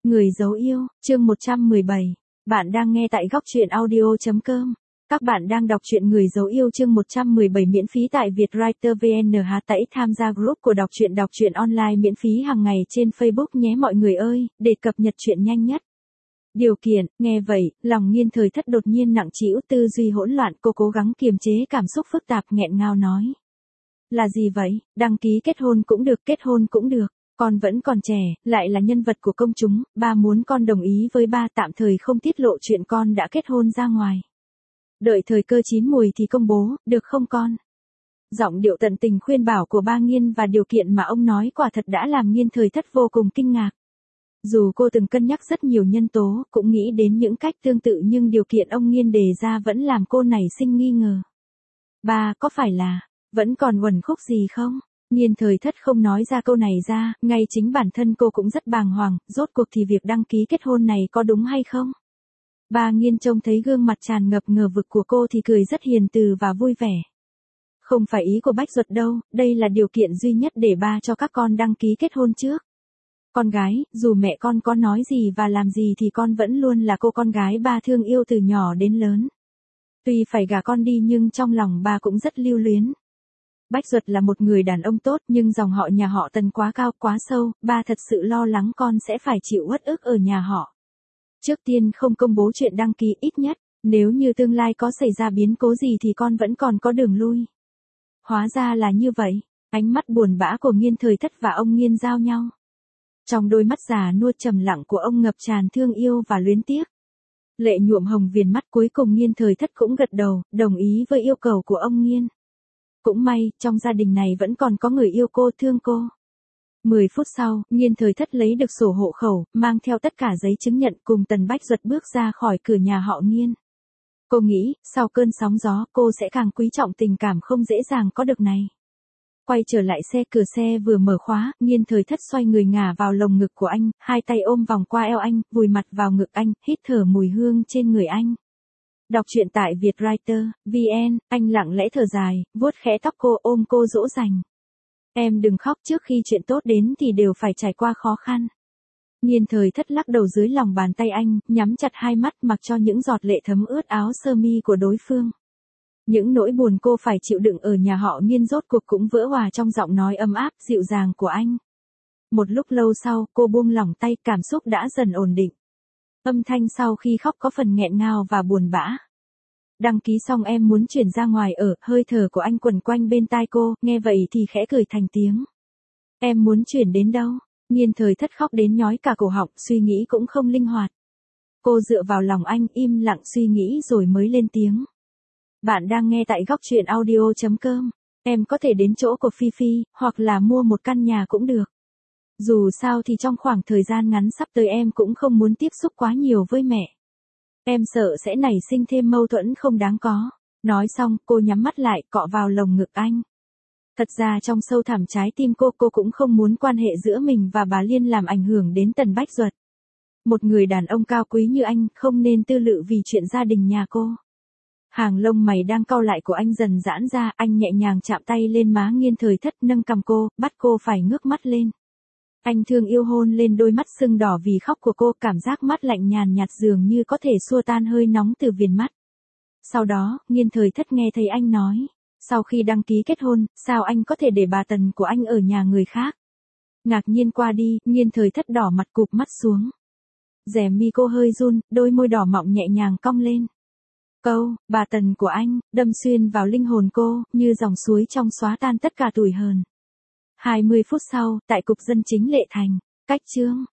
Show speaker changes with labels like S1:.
S1: Người dấu yêu, chương 117. Bạn đang nghe tại góc truyện audio.com. Các bạn đang đọc truyện Người dấu yêu chương 117 miễn phí tại Vietwriter VN. Hãy tham gia group của đọc truyện online miễn phí hàng ngày trên Facebook nhé mọi người ơi, để cập nhật truyện nhanh nhất. Điều kiện, nghe vậy, lòng Nghiên Thời Thất đột nhiên nặng trĩu, tư duy hỗn loạn, cô cố gắng kiềm chế cảm xúc phức tạp, nghẹn ngào nói. Là gì vậy, đăng ký kết hôn cũng được. Con vẫn còn trẻ, lại là nhân vật của công chúng, ba muốn con đồng ý với ba tạm thời không tiết lộ chuyện con đã kết hôn ra ngoài. Đợi thời cơ chín mùi thì công bố, được không con? Giọng điệu tận tình khuyên bảo của ba Nghiên và điều kiện mà ông nói quả thật đã làm Nghiên Thời Thất vô cùng kinh ngạc. Dù cô từng cân nhắc rất nhiều nhân tố, cũng nghĩ đến những cách tương tự nhưng điều kiện ông Nghiên đề ra vẫn làm cô nảy sinh nghi ngờ. Ba, có phải là, vẫn còn uẩn khúc gì không? Nghiên Thời Thất không nói ra câu này ra, ngay chính bản thân cô cũng rất bàng hoàng, rốt cuộc thì việc đăng ký kết hôn này có đúng hay không? Ba Nghiên trông thấy gương mặt tràn ngập ngờ vực của cô thì cười rất hiền từ và vui vẻ. Không phải ý của Bách Duật đâu, đây là điều kiện duy nhất để ba cho các con đăng ký kết hôn trước. Con gái, dù mẹ con có nói gì và làm gì thì con vẫn luôn là cô con gái ba thương yêu từ nhỏ đến lớn. Tuy phải gả con đi nhưng trong lòng ba cũng rất lưu luyến. Bách Duật là một người đàn ông tốt nhưng dòng họ nhà họ Tần quá cao quá sâu, ba thật sự lo lắng con sẽ phải chịu uất ức ở nhà họ. Trước tiên không công bố chuyện đăng ký ít nhất, nếu như tương lai có xảy ra biến cố gì thì con vẫn còn có đường lui. Hóa ra là như vậy, ánh mắt buồn bã của Nghiên Thời Thất và ông Nghiên giao nhau. Trong đôi mắt già nua trầm lặng của ông ngập tràn thương yêu và luyến tiếc. Lệ nhuộm hồng viền mắt, cuối cùng Nghiên Thời Thất cũng gật đầu, đồng ý với yêu cầu của ông Nghiên. Cũng may, trong gia đình này vẫn còn có người yêu cô, thương cô. 10 phút sau, Nghiên Thời Thất lấy được sổ hộ khẩu, mang theo tất cả giấy chứng nhận cùng Tần Bách Duật bước ra khỏi cửa nhà họ Nghiên. Cô nghĩ, sau cơn sóng gió, cô sẽ càng quý trọng tình cảm không dễ dàng có được này. Quay trở lại xe, cửa xe vừa mở khóa, Nghiên Thời Thất xoay người ngả vào lồng ngực của anh, hai tay ôm vòng qua eo anh, vùi mặt vào ngực anh, hít thở mùi hương trên người anh. Đọc truyện tại Vietwriter VN, anh lặng lẽ thở dài, vuốt khẽ tóc cô, ôm cô dỗ dành. Em đừng khóc, trước khi chuyện tốt đến thì đều phải trải qua khó khăn. Nghiên Thời Thất lắc đầu dưới lòng bàn tay anh, nhắm chặt hai mắt mặc cho những giọt lệ thấm ướt áo sơ mi của đối phương. Những nỗi buồn cô phải chịu đựng ở nhà họ Nghiên rốt cuộc cũng vỡ hòa trong giọng nói ấm áp, dịu dàng của anh. Một lúc lâu sau, cô buông lỏng tay, cảm xúc đã dần ổn định. Âm thanh sau khi khóc có phần nghẹn ngào và buồn bã. Đăng ký xong em muốn chuyển ra ngoài ở, hơi thở của anh quẩn quanh bên tai cô, nghe vậy thì khẽ cười thành tiếng. Em muốn chuyển đến đâu? Nghiên Thời Thất khóc đến nhói cả cổ họng, suy nghĩ cũng không linh hoạt. Cô dựa vào lòng anh, im lặng suy nghĩ rồi mới lên tiếng. Bạn đang nghe tại góc truyện audio.com. Em có thể đến chỗ của Phi Phi, hoặc là mua một căn nhà cũng được. Dù sao thì trong khoảng thời gian ngắn sắp tới em cũng không muốn tiếp xúc quá nhiều với mẹ. Em sợ sẽ nảy sinh thêm mâu thuẫn không đáng có. Nói xong, cô nhắm mắt lại, cọ vào lồng ngực anh. Thật ra trong sâu thẳm trái tim cô cũng không muốn quan hệ giữa mình và bà Liên làm ảnh hưởng đến Tần Bách Duật. Một người đàn ông cao quý như anh không nên tư lự vì chuyện gia đình nhà cô. Hàng lông mày đang cau lại của anh dần giãn ra, anh nhẹ nhàng chạm tay lên má Nghiên Thời Thất, nâng cằm cô, bắt cô phải ngước mắt lên. Anh thương yêu hôn lên đôi mắt sưng đỏ vì khóc của cô, cảm giác mát lạnh nhàn nhạt dường như có thể xua tan hơi nóng từ viền mắt. Sau đó, Nghiên Thời Thất nghe thấy anh nói, sau khi đăng ký kết hôn, sao anh có thể để bà Tần của anh ở nhà người khác? Ngạc nhiên qua đi, Nghiên Thời Thất đỏ mặt cụp mắt xuống. Rẻ mi cô hơi run, đôi môi đỏ mọng nhẹ nhàng cong lên. Câu, bà Tần của anh, đâm xuyên vào linh hồn cô, như dòng suối trong xóa tan tất cả tủi hờn. 20 phút sau, tại cục dân chính Lệ Thành, cách chương.